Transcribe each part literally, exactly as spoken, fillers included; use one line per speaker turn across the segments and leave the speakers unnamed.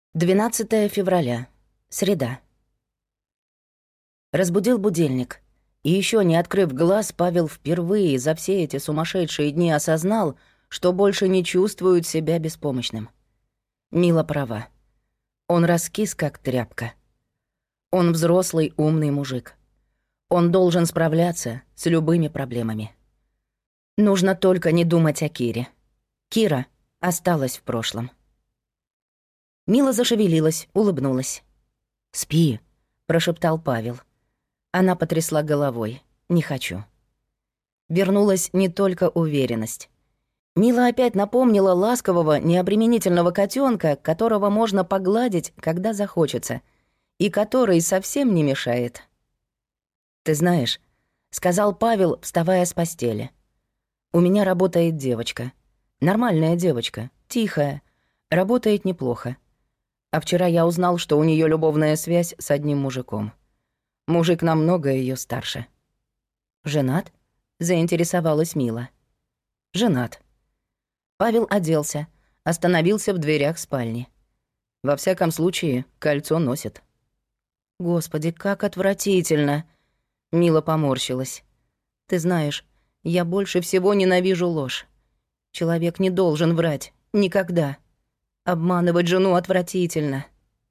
двенадцатое февраля. Среда. Разбудил будильник. И еще не открыв глаз, Павел впервые за все эти сумасшедшие дни осознал, что больше не чувствует себя беспомощным. Мила права. Он раскис, как тряпка. Он взрослый, умный мужик. Он должен справляться с любыми проблемами. Нужно только не думать о Кире. Кира осталась в прошлом. Мила зашевелилась, улыбнулась. «Спи», — прошептал Павел. Она потрясла головой. «Не хочу». Вернулась не только уверенность. Мила опять напомнила ласкового, необременительного котенка, которого можно погладить, когда захочется, и который совсем не мешает. «Ты знаешь», — сказал Павел, вставая с постели, «у меня работает девочка. Нормальная девочка, тихая, работает неплохо. А вчера я узнал, что у нее любовная связь с одним мужиком. Мужик намного ее старше». «Женат?» — заинтересовалась Мила. «Женат». Павел оделся, остановился в дверях спальни. Во всяком случае, кольцо носит. «Господи, как отвратительно!» Мила поморщилась. «Ты знаешь, я больше всего ненавижу ложь. Человек не должен врать. Никогда. Обманывать жену отвратительно».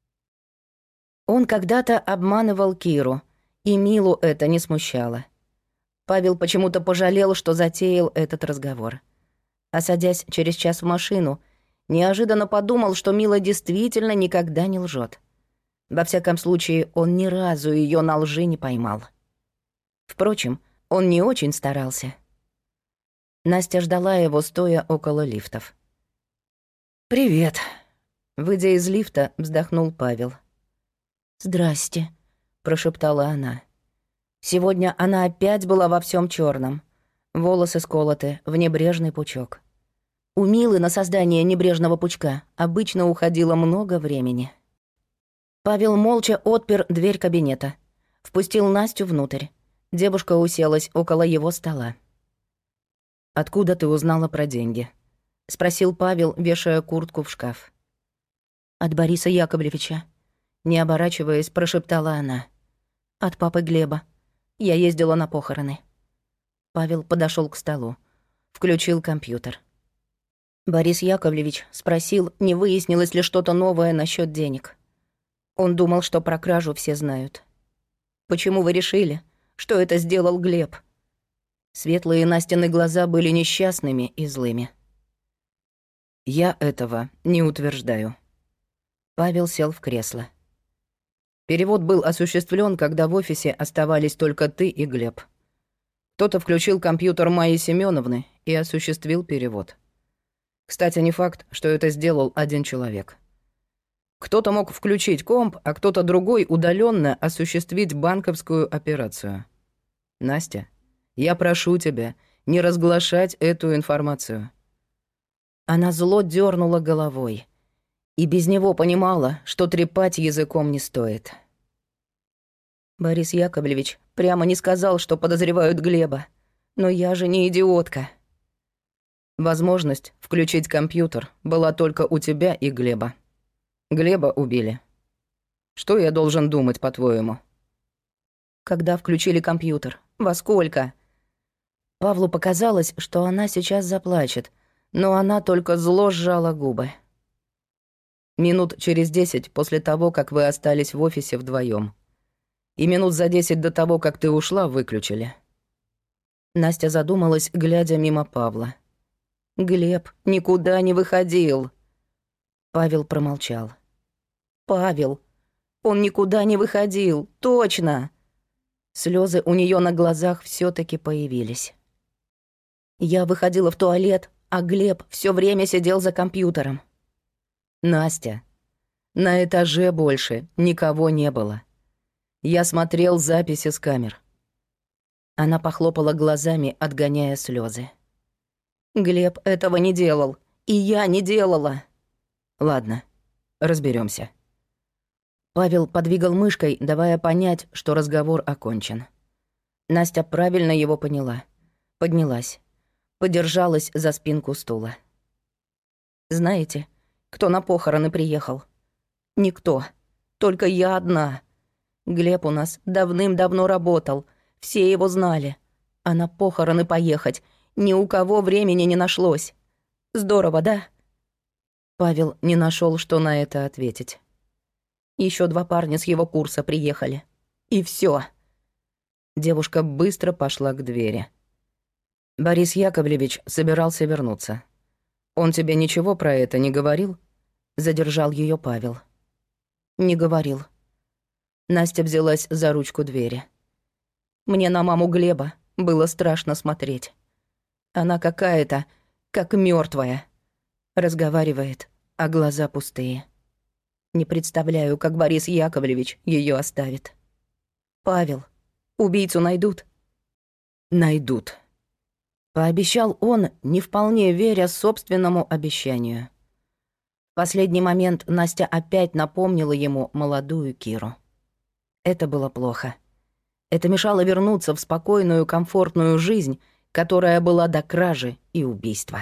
Он когда-то обманывал Киру, и Милу это не смущало. Павел почему-то пожалел, что затеял этот разговор. А садясь через час в машину, неожиданно подумал, что Мила действительно никогда не лжет. Во всяком случае, он ни разу ее на лжи не поймал. Впрочем, он не очень старался. Настя ждала его, стоя около лифтов. «Привет», — выйдя из лифта, вздохнул Павел. «Здрасте», — прошептала она. Сегодня она опять была во всем черном. Волосы сколоты в небрежный пучок. У Милы на создание небрежного пучка обычно уходило много времени. Павел молча отпер дверь кабинета. Впустил Настю внутрь. Девушка уселась около его стола. «Откуда ты узнала про деньги?» — спросил Павел, вешая куртку в шкаф. «От Бориса Яковлевича», — не оборачиваясь, прошептала она. «От папы Глеба. Я ездила на похороны». Павел подошел к столу. Включил компьютер. Борис Яковлевич спросил, не выяснилось ли что-то новое насчет денег. Он думал, что про кражу все знают. «Почему вы решили, что это сделал Глеб?» Светлые Настины глаза были несчастными и злыми. «Я этого не утверждаю». Павел сел в кресло. Перевод был осуществлен, когда в офисе оставались только ты и Глеб. Кто-то включил компьютер Майи Семеновны и осуществил перевод. Кстати, не факт, что это сделал один человек. Кто-то мог включить комп, а кто-то другой удаленно осуществить банковскую операцию. Настя, я прошу тебя не разглашать эту информацию. Она зло дернула головой и без него понимала, что трепать языком не стоит. Борис Яковлевич прямо не сказал, что подозревают Глеба. Но я же не идиотка. Возможность включить компьютер была только у тебя и Глеба. Глеба убили. Что я должен думать, по-твоему? Когда включили компьютер? Во сколько? Павлу показалось, что она сейчас заплачет, но она только зло сжала губы. Минут через десять после того, как вы остались в офисе вдвоем. И минут за десять до того, как ты ушла, выключили. Настя задумалась, глядя мимо Павла. «Глеб никуда не выходил». Павел промолчал. «Павел, он никуда не выходил, точно!» Слезы у нее на глазах все таки появились. «Я выходила в туалет, а Глеб все время сидел за компьютером». «Настя, на этаже больше никого не было. Я смотрел записи с камер». Она похлопала глазами, отгоняя слезы. «Глеб этого не делал, и я не делала». «Ладно, разберемся. Павел подвигал мышкой, давая понять, что разговор окончен. Настя правильно его поняла. Поднялась. Подержалась за спинку стула. «Знаете, кто на похороны приехал?» Никто. Только я одна. Глеб у нас давным-давно работал. Все его знали. А на похороны поехать ни у кого времени не нашлось. Здорово, да?» Павел не нашел, что на это ответить. Еще два парня с его курса приехали. И все. Девушка быстро пошла к двери. «Борис Яковлевич собирался вернуться. Он тебе ничего про это не говорил?» Задержал ее Павел. «Не говорил». Настя взялась за ручку двери. «Мне на маму Глеба было страшно смотреть. Она какая-то, как мертвая. Разговаривает, а глаза пустые. Не представляю, как Борис Яковлевич ее оставит. Павел, убийцу найдут?» «Найдут», — пообещал он, не вполне веря собственному обещанию. В последний момент Настя опять напомнила ему молодую Киру. Это было плохо. Это мешало вернуться в спокойную, комфортную жизнь, которая была до кражи и убийства.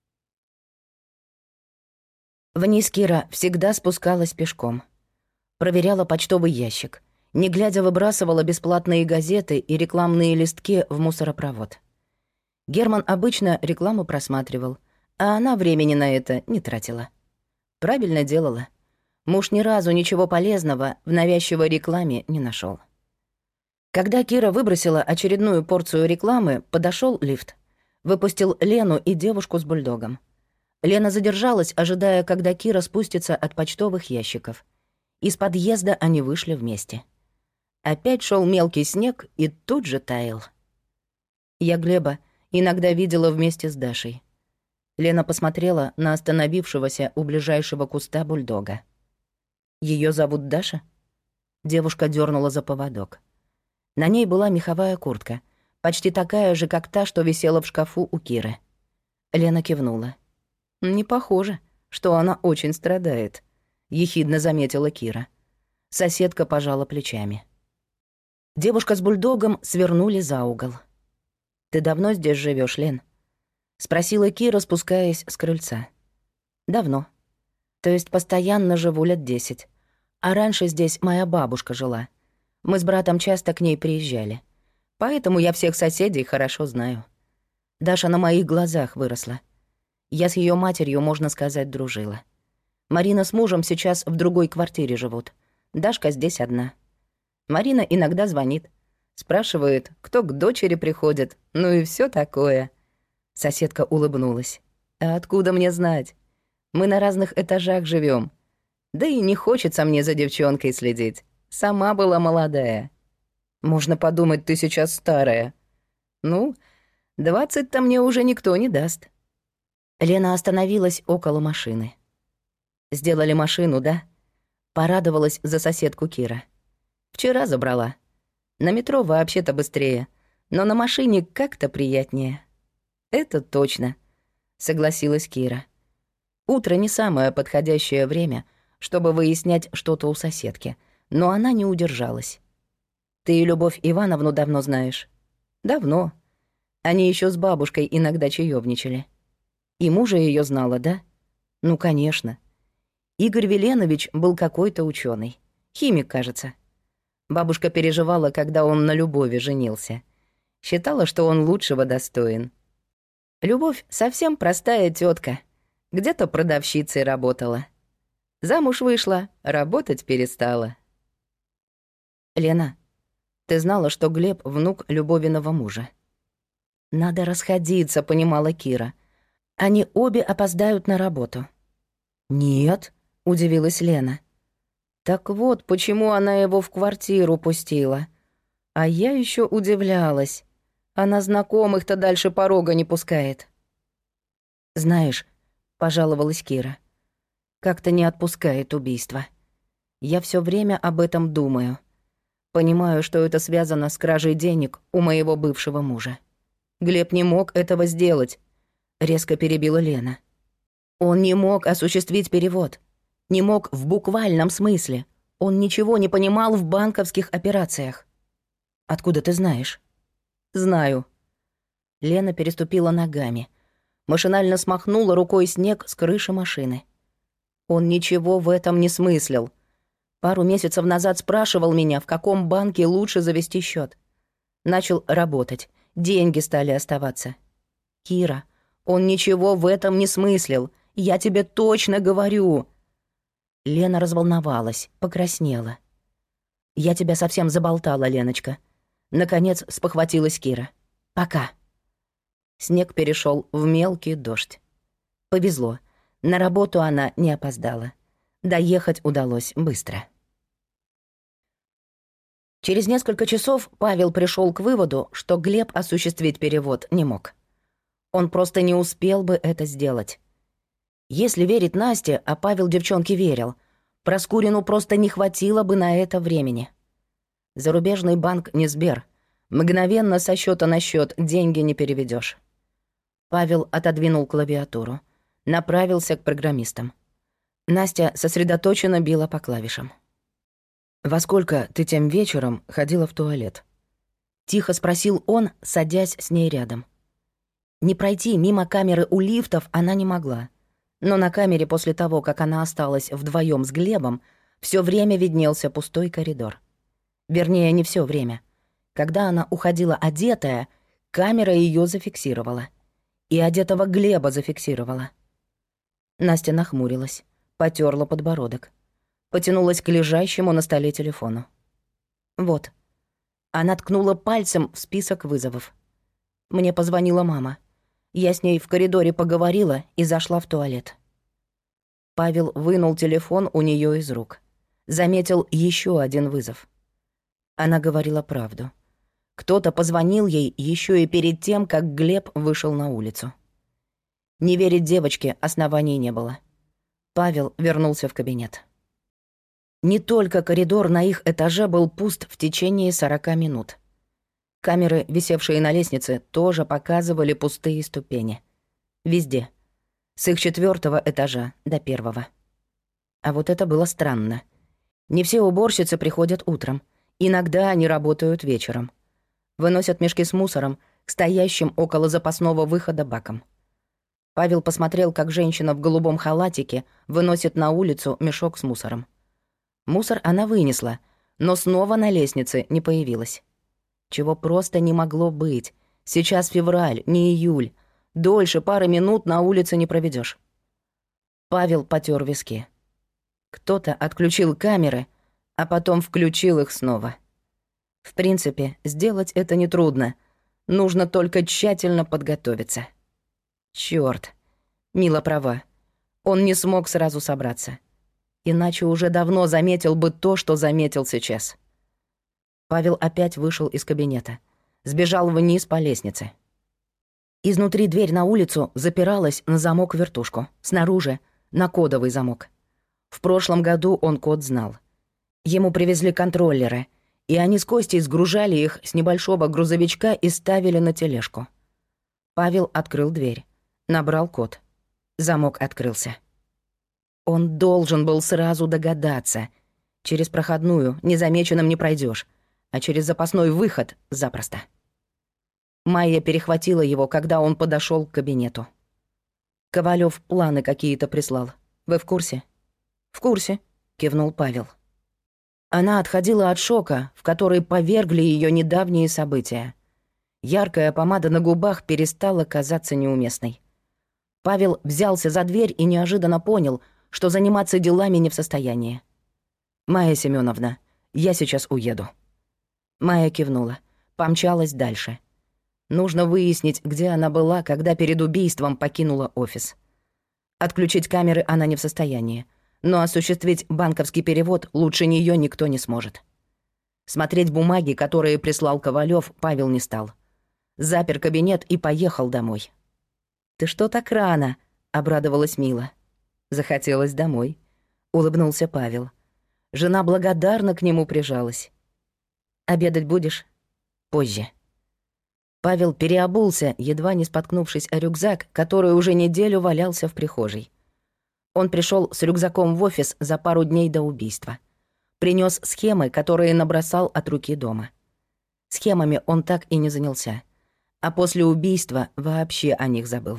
Вниз Кира всегда спускалась пешком. Проверяла почтовый ящик. Не глядя, выбрасывала бесплатные газеты и рекламные листки в мусоропровод. Герман обычно рекламу просматривал, а она времени на это не тратила. Правильно делала. Муж ни разу ничего полезного в навязчивой рекламе не нашел. Когда Кира выбросила очередную порцию рекламы, подошел лифт. Выпустил Лену и девушку с бульдогом. Лена задержалась, ожидая, когда Кира спустится от почтовых ящиков. Из подъезда они вышли вместе. Опять шел мелкий снег и тут же таял. Я Глеба иногда видела вместе с Дашей. Лена посмотрела на остановившегося у ближайшего куста бульдога. Ее зовут Даша?» Девушка дернула за поводок. На ней была меховая куртка, почти такая же, как та, что висела в шкафу у Киры. Лена кивнула. «Не похоже, что она очень страдает», — ехидно заметила Кира. Соседка пожала плечами. Девушка с бульдогом свернули за угол. «Ты давно здесь живешь, Лен?» — спросила Кира, спускаясь с крыльца. «Давно. То есть постоянно живу лет десять. А раньше здесь моя бабушка жила. Мы с братом часто к ней приезжали. Поэтому я всех соседей хорошо знаю. Даша на моих глазах выросла. Я с ее матерью, можно сказать, дружила. Марина с мужем сейчас в другой квартире живут. Дашка здесь одна. Марина иногда звонит. Спрашивает, кто к дочери приходит. Ну и все такое». Соседка улыбнулась. «А откуда мне знать? Мы на разных этажах живем. Да и не хочется мне за девчонкой следить. Сама была молодая. Можно подумать, ты сейчас старая. Ну, двадцать-то мне уже никто не даст». Лена остановилась около машины. «Сделали машину, да?» Порадовалась за соседку Кира. «Вчера забрала. На метро вообще-то быстрее, но на машине как-то приятнее». «Это точно», — согласилась Кира. Утро не самое подходящее время, чтобы выяснять что-то у соседки, но она не удержалась. «Ты и Любовь Ивановну давно знаешь?» «Давно. Они еще с бабушкой иногда чаёвничали». «И мужа ее знала, да?» «Ну, конечно. Игорь Веленович был какой-то ученый, химик, кажется. Бабушка переживала, когда он на Любови женился. Считала, что он лучшего достоин. Любовь совсем простая тетка, где-то продавщицей работала. Замуж вышла, работать перестала». «Лена, ты знала, что Глеб — внук Любовиного мужа?» «Надо расходиться», — понимала Кира. «Они обе опоздают на работу». «Нет», — удивилась Лена. «Так вот, почему она его в квартиру пустила. А я еще удивлялась. Она знакомых-то дальше порога не пускает». «Знаешь», — пожаловалась Кира, — «как-то не отпускает убийство. Я все время об этом думаю. Понимаю, что это связано с кражей денег у моего бывшего мужа. Глеб не мог этого сделать», — резко перебила Лена. «Он не мог осуществить перевод. Не мог в буквальном смысле. Он ничего не понимал в банковских операциях». «Откуда ты знаешь?» «Знаю». Лена переступила ногами. Машинально смахнула рукой снег с крыши машины. Он ничего в этом не смыслил. Пару месяцев назад спрашивал меня, в каком банке лучше завести счет. Начал работать, деньги стали оставаться. Кира, он ничего в этом не смыслил, я тебе точно говорю. Лена разволновалась, покраснела. Я тебя совсем заболтала, Леночка. Наконец спохватилась Кира. Пока. Снег перешел в мелкий дождь. Повезло, на работу она не опоздала. Доехать удалось быстро. Через несколько часов Павел пришел к выводу, что Глеб осуществить перевод не мог. Он просто не успел бы это сделать. Если верить Насте, а Павел девчонке верил, Проскурину просто не хватило бы на это времени. Зарубежный банк не Сбер. Мгновенно со счета на счет деньги не переведешь. Павел отодвинул клавиатуру, направился к программистам. Настя сосредоточенно била по клавишам. «Во сколько ты тем вечером ходила в туалет?» Тихо спросил он, садясь с ней рядом. Не пройти мимо камеры у лифтов она не могла. Но на камере после того, как она осталась вдвоем с Глебом, все время виднелся пустой коридор. Вернее, не все время. Когда она уходила одетая, камера ее зафиксировала. И одетого Глеба зафиксировала. Настя нахмурилась, потёрла подбородок. Потянулась к лежащему на столе телефону. Вот. Она ткнула пальцем в список вызовов. Мне позвонила мама. Я с ней в коридоре поговорила и зашла в туалет. Павел вынул телефон у нее из рук. Заметил еще один вызов. Она говорила правду. Кто-то позвонил ей еще и перед тем, как Глеб вышел на улицу. Не верить девочке оснований не было. Павел вернулся в кабинет. Не только коридор на их этаже был пуст в течение сорока минут. Камеры, висевшие на лестнице, тоже показывали пустые ступени. Везде. С их четвертого этажа до первого. А вот это было странно. Не все уборщицы приходят утром. Иногда они работают вечером. Выносят мешки с мусором к стоящим около запасного выхода бакам. Павел посмотрел, как женщина в голубом халатике выносит на улицу мешок с мусором. Мусор она вынесла, но снова на лестнице не появилась. Чего просто не могло быть. Сейчас февраль, не июль. Дольше пары минут на улице не проведешь. Павел потер виски. Кто-то отключил камеры, а потом включил их снова. В принципе, сделать это нетрудно. Нужно только тщательно подготовиться. Чёрт, Мила права. Он не смог сразу собраться. Иначе уже давно заметил бы то, что заметил сейчас. Павел опять вышел из кабинета. Сбежал вниз по лестнице. Изнутри дверь на улицу запиралась на замок-вертушку. Снаружи — на кодовый замок. В прошлом году он код знал. Ему привезли контроллеры, и они с Костей сгружали их с небольшого грузовичка и ставили на тележку. Павел открыл дверь. Набрал код. Замок открылся. Он должен был сразу догадаться. Через проходную незамеченным не пройдешь, а через запасной выход запросто. Майя перехватила его, когда он подошел к кабинету. Ковалев планы какие-то прислал. Вы в курсе? В курсе, кивнул Павел. Она отходила от шока, в который повергли ее недавние события. Яркая помада на губах перестала казаться неуместной. Павел взялся за дверь и неожиданно понял, что заниматься делами не в состоянии. «Майя Семеновна, я сейчас уеду». Майя кивнула, помчалась дальше. Нужно выяснить, где она была, когда перед убийством покинула офис. Отключить камеры она не в состоянии, но осуществить банковский перевод лучше нее никто не сможет. Смотреть бумаги, которые прислал Ковалев, Павел не стал. Запер кабинет и поехал домой. «Ты что так рано?» — обрадовалась Мила. «Захотелось домой», — улыбнулся Павел. Жена благодарно к нему прижалась. «Обедать будешь?» «Позже». Павел переобулся, едва не споткнувшись о рюкзак, который уже неделю валялся в прихожей. Он пришел с рюкзаком в офис за пару дней до убийства. Принес схемы, которые набросал от руки дома. Схемами он так и не занялся. А после убийства вообще о них забыл.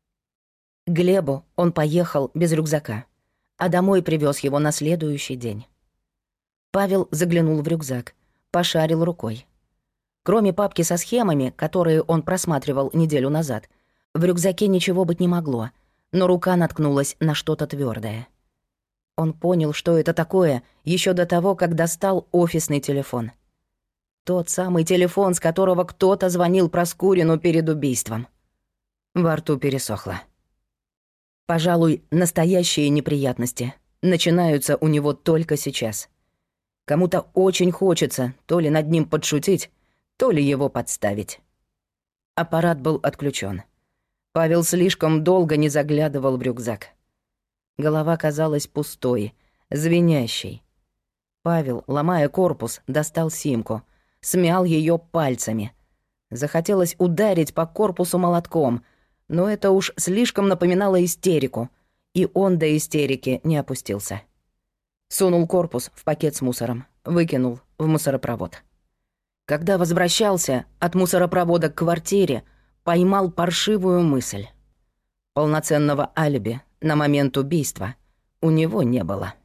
К Глебу он поехал без рюкзака, а домой привез его на следующий день. Павел заглянул в рюкзак, пошарил рукой. Кроме папки со схемами, которые он просматривал неделю назад, в рюкзаке ничего быть не могло, но рука наткнулась на что-то твердое. Он понял, что это такое, еще до того, как достал офисный телефон. Тот самый телефон, с которого кто-то звонил Проскурину перед убийством. Во рту пересохло. Пожалуй, настоящие неприятности начинаются у него только сейчас. Кому-то очень хочется то ли над ним подшутить, то ли его подставить. Аппарат был отключен. Павел слишком долго не заглядывал в рюкзак. Голова казалась пустой, звенящей. Павел, ломая корпус, достал симку, смял ее пальцами. Захотелось ударить по корпусу молотком, но это уж слишком напоминало истерику, и он до истерики не опустился. Сунул корпус в пакет с мусором, выкинул в мусоропровод. Когда возвращался от мусоропровода к квартире, поймал паршивую мысль. Полноценного алиби на момент убийства у него не было.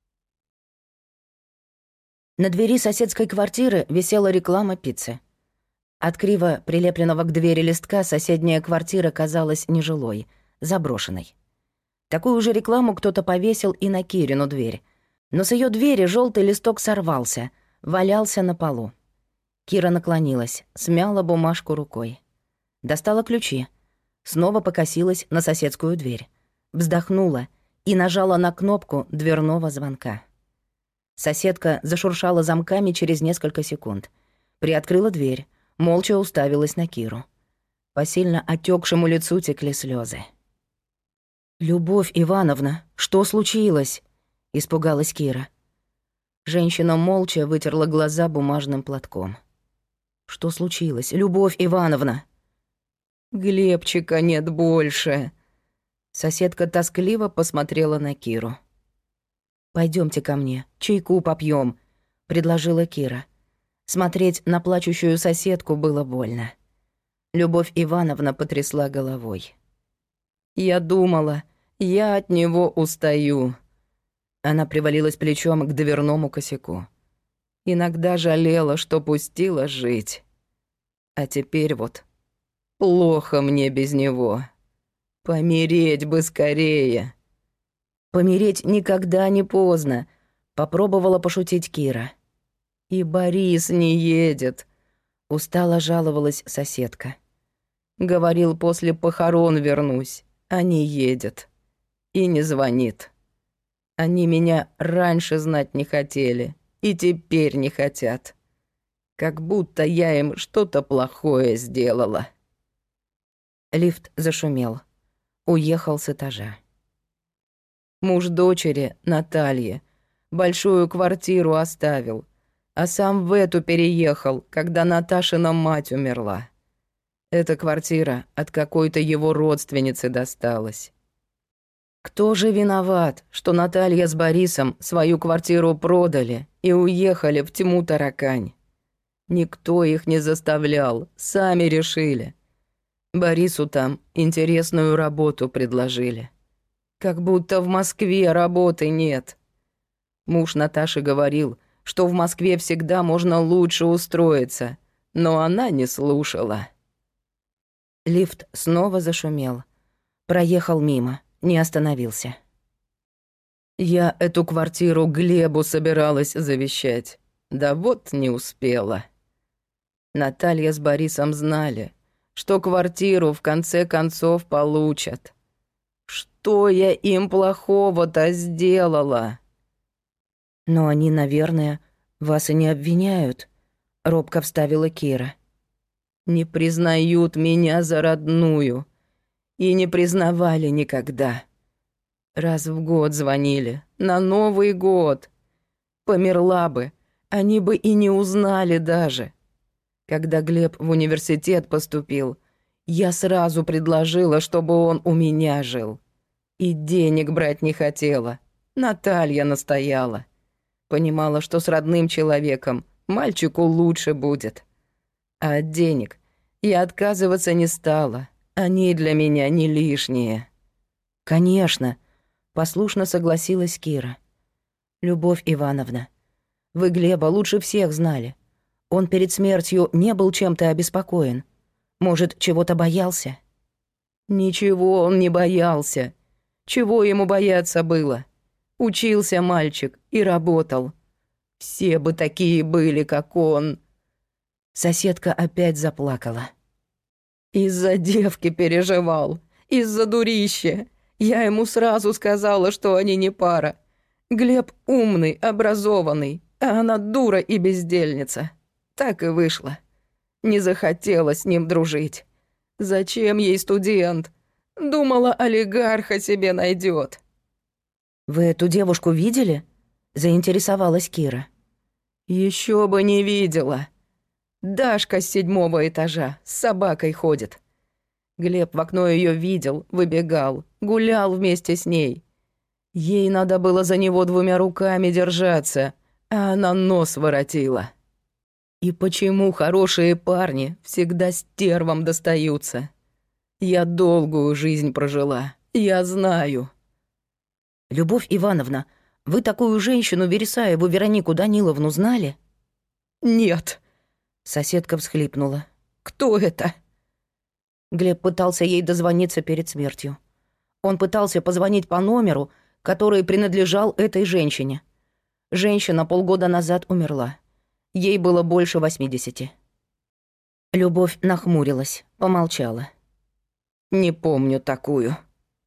На двери соседской квартиры висела реклама пиццы. От криво прилепленного к двери листка соседняя квартира казалась нежилой, заброшенной. Такую же рекламу кто-то повесил и на Кирину дверь, но с ее двери желтый листок сорвался, валялся на полу. Кира наклонилась, смяла бумажку рукой. Достала ключи, снова покосилась на соседскую дверь, вздохнула и нажала на кнопку дверного звонка. Соседка зашуршала замками через несколько секунд. Приоткрыла дверь, молча уставилась на Киру. По сильно отекшему лицу текли слезы. «Любовь Ивановна, что случилось?» — испугалась Кира. Женщина молча вытерла глаза бумажным платком. «Что случилось, Любовь Ивановна?» «Глебчика нет больше». Соседка тоскливо посмотрела на Киру. Пойдемте ко мне, чайку попьем, предложила Кира. Смотреть на плачущую соседку было больно. Любовь Ивановна потрясла головой. «Я думала, я от него устаю». Она привалилась плечом к дверному косяку. Иногда жалела, что пустила жить. А теперь вот плохо мне без него. Помереть бы скорее. Помереть никогда не поздно, попробовала пошутить Кира. И Борис не едет, устало жаловалась соседка. Говорил, после похорон вернусь, а не едет. И не звонит. Они меня раньше знать не хотели, и теперь не хотят. Как будто я им что-то плохое сделала. Лифт зашумел. Уехал с этажа. Муж дочери, Натальи, большую квартиру оставил, а сам в эту переехал, когда Наташина мать умерла. Эта квартира от какой-то его родственницы досталась. Кто же виноват, что Наталья с Борисом свою квартиру продали и уехали в тьму таракань? Никто их не заставлял, сами решили. Борису там интересную работу предложили. Как будто в Москве работы нет. Муж Наташи говорил, что в Москве всегда можно лучше устроиться, но она не слушала. Лифт снова зашумел. Проехал мимо, не остановился. Я эту квартиру Глебу собиралась завещать. Да вот не успела. Наталья с Борисом знали, что квартиру в конце концов получат. Что я им плохого-то сделала? Но они, наверное, вас и не обвиняют, робко вставила Кира. Не признают меня за родную. И не признавали никогда. Раз в год звонили, на Новый год. Померла бы, они бы и не узнали даже. Когда Глеб в университет поступил, я сразу предложила, чтобы он у меня жил. И денег брать не хотела. Наталья настояла. Понимала, что с родным человеком мальчику лучше будет. А от денег я отказываться не стала. Они для меня не лишние. Конечно, послушно согласилась Кира. Любовь Ивановна, Вы Глеба лучше всех знали. Он перед смертью не был чем-то обеспокоен. Может, чего-то боялся? Ничего он не боялся. Чего ему бояться было? Учился мальчик и работал. Все бы такие были, как он. Соседка опять заплакала. Из-за девки переживал. Из-за дурища. Я ему сразу сказала, что они не пара. Глеб умный, образованный, а она дура и бездельница. Так и вышло. Не захотела с ним дружить. Зачем ей студент? Думала, олигарха себе найдет. «Вы эту девушку видели?» — заинтересовалась Кира. Еще бы не видела. Дашка с седьмого этажа с собакой ходит. Глеб в окно ее видел, выбегал, гулял вместе с ней. Ей надо было за него двумя руками держаться, а она нос воротила. И почему хорошие парни всегда стервам достаются? Я долгую жизнь прожила, я знаю. Любовь Ивановна, вы такую женщину Вересаеву Веронику Даниловну знали? Нет. Соседка всхлипнула. Кто это? Глеб пытался ей дозвониться перед смертью. Он пытался позвонить по номеру, который принадлежал этой женщине. Женщина полгода назад умерла. Ей было больше восьмидесяти. Любовь нахмурилась, помолчала. «Не помню такую».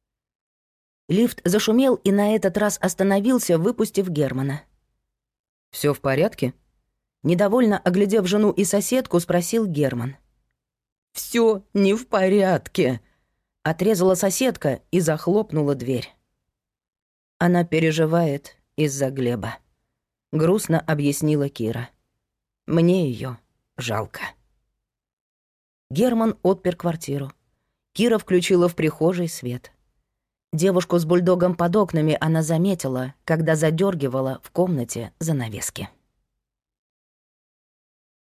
Лифт зашумел и на этот раз остановился, выпустив Германа. «Всё в порядке?» Недовольно оглядев жену и соседку, спросил Герман. «Всё не в порядке», — отрезала соседка и захлопнула дверь. «Она переживает из-за Глеба», — грустно объяснила Кира. «Мне её жалко». Герман отпер квартиру. Кира включила в прихожей свет. Девушку с бульдогом под окнами она заметила, когда задёргивала в комнате занавески.